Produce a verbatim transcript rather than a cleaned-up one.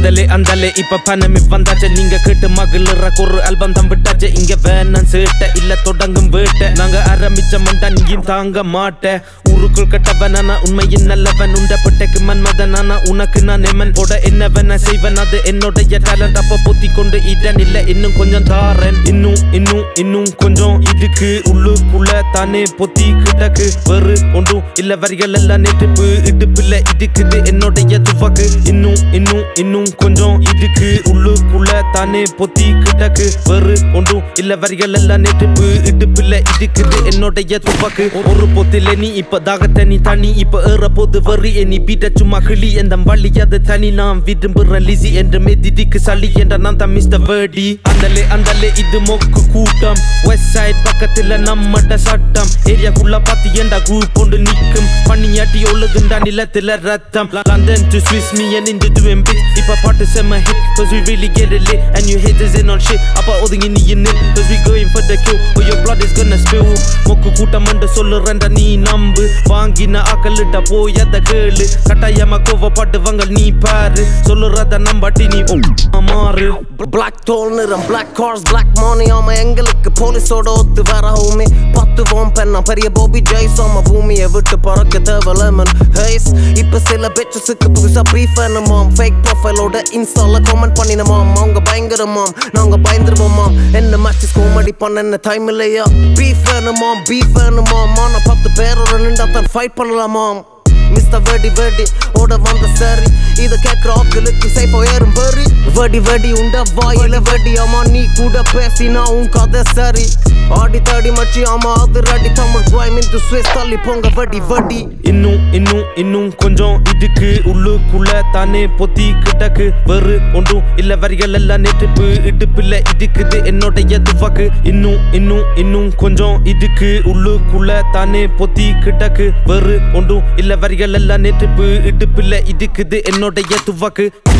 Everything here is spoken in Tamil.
andale andale இப்ப பணமே வந்தாச்சே நீங்க கேட்டு மகளற ஒரு ஆல்பம் தான் விட்டாச்சே இங்க வேணாம் சேட்ட இல்ல தொடங்கும் வேட்ட நாங்க ஆரம்பிச்ச மண்டா நீயும் தாங்க மாட்ட ஊருக்குள் கட்டவனானா உண்மையின் நல்லவன் உண்டப்பட்டக்கு மன்மதனானா உனக்கு நான் எமன் போட என்ன வேணா செய்வன் அது என்னோடைய டேலண்ட் அப்ப பொத்தி கொண்டு இடன் இல்ல இன்னும் கொஞ்சம் தாரன் இன்னும் இன்னும் இன்னும் கொஞ்சம் இதுக்கு உள்ளுக்குள்ள தானே பொத்தி கிடக்கு வெறு ஒன்றும் இல்ல வரிகள் எல்லாம் நெட்டுப்பு இடுப்புல இதுக்குது என்னோடைய துவக்கு இன்னும் இன்னும் இன்னும் கொஞ்சம் இதுக்கு உள்ளுக்குள்ள தானே பொத்தி கிடக்கு வெறு ஒன்றும் இல்ல வரிகள் எல்லாம் நெட்டுப்பு இடுப்புல இதுக்குது என்னோடைய துவக்கு ஒரு பொத்தில நீ இப்ப தாகத்தை நீ தனி இப்ப ஏற போது வரி நீ பீட்ட சும்மா கிளி எந்த வழி அது தனி நான் விரும்புறேன் லிசி என்று மெதிடிக்கு சளி என்ற நான் தான் மிஸ்டர் வேர்டி அந்தலே அந்தலே இது மொக்கு கூட்டம் வெஸ்ட் சைட் பக்கத்துல நம்மட சட்டம் ஏரியாக்குள்ள பாத்தி ஏண்டா குரூப் ஒன்று நிக்கும் பணியாட்டி ஒழுகுண்டா நிலத்துல ரத்தம் London to Swiss me and into doing bits இப்ப பாட்டு செம்ம hit cause we really get it lit and you haters in on shit அப்ப ஒதுங்கி நீ in it cause we going for the kill or your blood is gonna spill மொக்கு கூட்டம் என்று சொல்லுறேன்டா நீ நம்பு வாங்கின ஆக்கலிட்ட போய் அத கேளு கட்டாயமா கோவப்பட்டுவாங்க நீ பாரு சொல்லுறத நம்பாட்டி நீ மாறு Black tall நிறம் black cars black money ஆமா எங்களுக்கு போலீஸோட ஒத்து வர ஹோமி பத்துவோம் பெண்ணா பெரிய போபி ஜெய்ஸ் ஆமா பூமியை விட்டு பறக்க தேவை லெமன் ஹேஸ் இப்ப சில பெச்சஸுக்கு புதுசா ப்ரீஃப் வேணுமாம் ஃபேக் ப்ரொஃபைலோட இன்ஸ்டால காமெண்ட் பண்ணினமாம் அவங்க பயங்கரமாம் நாங்க பயந்துருவோமாம் என்ன மேட்சஸ் காமெடி பண்ண என்ன டைம் இல்லையா பீஃப் வேணுமாம் பீஃப் வேணுமாம் ஆனா பத்து பேரோட நின்றா தான் ஃபைட் பண்ணலாமாம் மிஸ்டர் வேடி வேடி ஓட வந்த சரி இத கேட்கிற ஆட்களுக்கு சேஃபா ஏறும் வரி வேடி வேடி உண்ட வாயில வேடி ஆமா நீ கூட பேசினா உன் கதை சரி ஆடி தாடி மச்சி ஆமா அது ரெடி தமிழ் ட்ரைம் இன்டு ஸ்விஸ் தள்ளி போங்க வேடி வேடி இன்னும் இன்னும் இன்னும் கொஞ்சம் இதுக்கு உள்ளுக்குள்ள தானே பொத்தி கிடக்கு வெறு ஒன்றும் இல்ல வரிகள் எல்லாம் நெட்டுப்பு இடுப்புல இதுக்குது என்னோடைய துவக்கு இன்னும் இன்னும் இன்னும் கொஞ்சம் இதுக்கு உள்ளுக்குள்ள தானே பொத்தி கிடக்கு வெறு ஒன்றும் இல்ல வரிகள் எல்லாம் நெட்டுப்பு இடுப்புல இதுக்குது என்னோடைய துவக்கு